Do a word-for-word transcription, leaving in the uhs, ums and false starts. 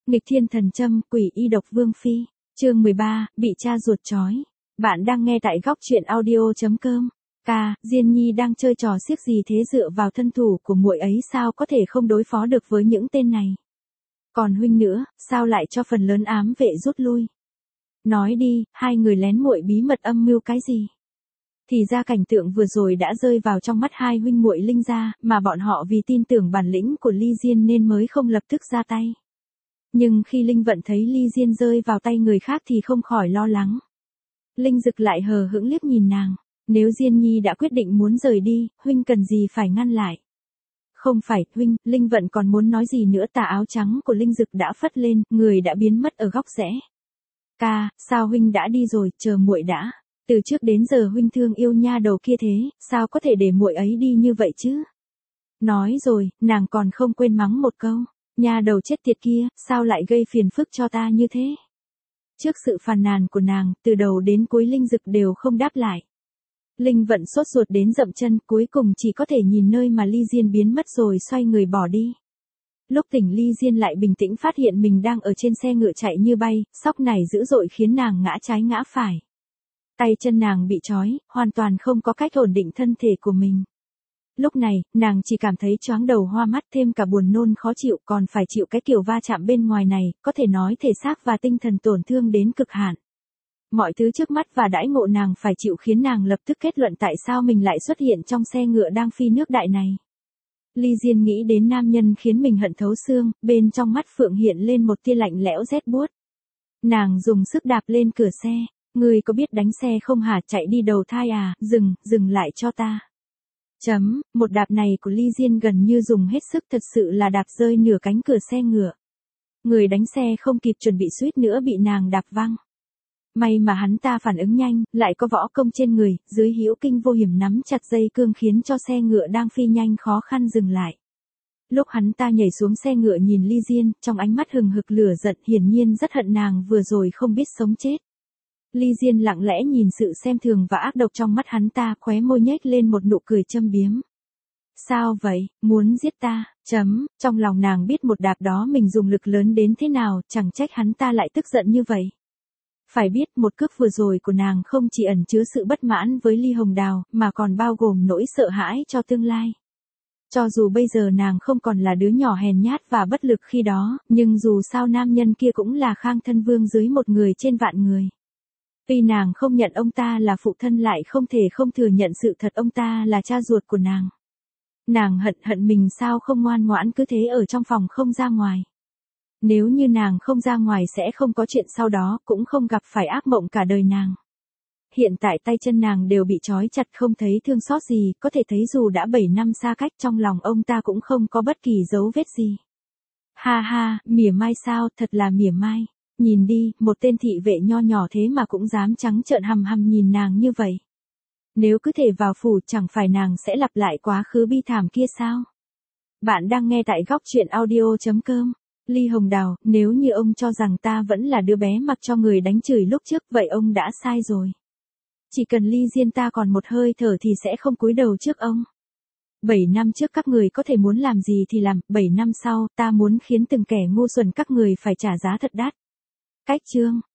Nghịch thiên thần châm, quỷ y độc vương phi. Chương mười ba, bị cha ruột trói. Bạn đang nghe tại góc truyện audio.com. Ca, Diên Nhi đang chơi trò xiếc gì thế, dựa vào thân thủ của muội ấy sao có thể không đối phó được với những tên này. Còn huynh nữa, sao lại cho phần lớn ám vệ rút lui? Nói đi, hai người lén muội bí mật âm mưu cái gì? Thì ra cảnh tượng vừa rồi đã rơi vào trong mắt hai huynh muội Linh gia, mà bọn họ vì tin tưởng bản lĩnh của Ly Diên nên mới không lập tức ra tay. Nhưng khi Linh Vận thấy Ly Diên rơi vào tay người khác thì không khỏi lo lắng. Linh Dực lại hờ hững liếc nhìn nàng, nếu Diên Nhi đã quyết định muốn rời đi, huynh cần gì phải ngăn lại? Không phải, huynh, Linh Vận còn muốn nói gì nữa, tà áo trắng của Linh Dực đã phất lên, người đã biến mất ở góc rẽ. Ca, sao huynh đã đi rồi, chờ muội đã. Từ trước đến giờ huynh thương yêu nha đầu kia thế, sao có thể để muội ấy đi như vậy chứ? Nói rồi, nàng còn không quên mắng một câu, nha đầu chết tiệt kia, sao lại gây phiền phức cho ta như thế? Trước sự phàn nàn của nàng, từ đầu đến cuối Linh Dực đều không đáp lại. Linh Vận sốt ruột đến dậm chân, cuối cùng chỉ có thể nhìn nơi mà Ly Diên biến mất rồi xoay người bỏ đi. Lúc tỉnh Ly Diên lại bình tĩnh phát hiện mình đang ở trên xe ngựa chạy như bay, sóc này dữ dội khiến nàng ngã trái ngã phải. Tay chân nàng bị trói, hoàn toàn không có cách ổn định thân thể của mình. Lúc này, nàng chỉ cảm thấy choáng đầu hoa mắt, thêm cả buồn nôn khó chịu, còn phải chịu cái kiểu va chạm bên ngoài này, có thể nói thể xác và tinh thần tổn thương đến cực hạn. Mọi thứ trước mắt và đãi ngộ nàng phải chịu khiến nàng lập tức kết luận tại sao mình lại xuất hiện trong xe ngựa đang phi nước đại này. Ly Diên nghĩ đến nam nhân khiến mình hận thấu xương, bên trong mắt Phượng hiện lên một tia lạnh lẽo rét buốt. Nàng dùng sức đạp lên cửa xe, ngươi có biết đánh xe không hả, chạy đi đầu thai à, dừng, dừng lại cho ta. Chấm, một đạp này của Ly Diên gần như dùng hết sức, thật sự là đạp rơi nửa cánh cửa xe ngựa. Người đánh xe không kịp chuẩn bị suýt nữa bị nàng đạp văng. May mà hắn ta phản ứng nhanh, lại có võ công trên người, dưới hữu kinh vô hiểm nắm chặt dây cương khiến cho xe ngựa đang phi nhanh khó khăn dừng lại. Lúc hắn ta nhảy xuống xe ngựa nhìn Ly Diên, trong ánh mắt hừng hực lửa giận, hiển nhiên rất hận nàng vừa rồi không biết sống chết. Ly Diên lặng lẽ nhìn sự xem thường và ác độc trong mắt hắn ta, khóe môi nhếch lên một nụ cười châm biếm. Sao vậy, muốn giết ta, chấm, trong lòng nàng biết một đạp đó mình dùng lực lớn đến thế nào, chẳng trách hắn ta lại tức giận như vậy. Phải biết một cước vừa rồi của nàng không chỉ ẩn chứa sự bất mãn với Ly Hồng Đào, mà còn bao gồm nỗi sợ hãi cho tương lai. Cho dù bây giờ nàng không còn là đứa nhỏ hèn nhát và bất lực khi đó, nhưng dù sao nam nhân kia cũng là Khang Thân Vương dưới một người trên vạn người. Tuy nàng không nhận ông ta là phụ thân lại không thể không thừa nhận sự thật ông ta là cha ruột của nàng. Nàng hận hận mình sao không ngoan ngoãn cứ thế ở trong phòng không ra ngoài. Nếu như nàng không ra ngoài sẽ không có chuyện sau đó, cũng không gặp phải ác mộng cả đời nàng. Hiện tại tay chân nàng đều bị trói chặt không thấy thương xót gì, có thể thấy dù đã bảy năm xa cách trong lòng ông ta cũng không có bất kỳ dấu vết gì. Ha ha, mỉa mai sao, thật là mỉa mai. Nhìn đi, một tên thị vệ nho nhỏ thế mà cũng dám trắng trợn hằm hằm nhìn nàng như vậy. Nếu cứ thể vào phủ chẳng phải nàng sẽ lặp lại quá khứ bi thảm kia sao? Bạn đang nghe tại góc truyện audio.com. Ly Hồng Đào, nếu như ông cho rằng ta vẫn là đứa bé mặc cho người đánh chửi lúc trước, vậy ông đã sai rồi. Chỉ cần Ly Diên ta còn một hơi thở thì sẽ không cúi đầu trước ông. Bảy năm trước các người có thể muốn làm gì thì làm, bảy năm sau ta muốn khiến từng kẻ ngu xuẩn các người phải trả giá thật đắt. Cách chương.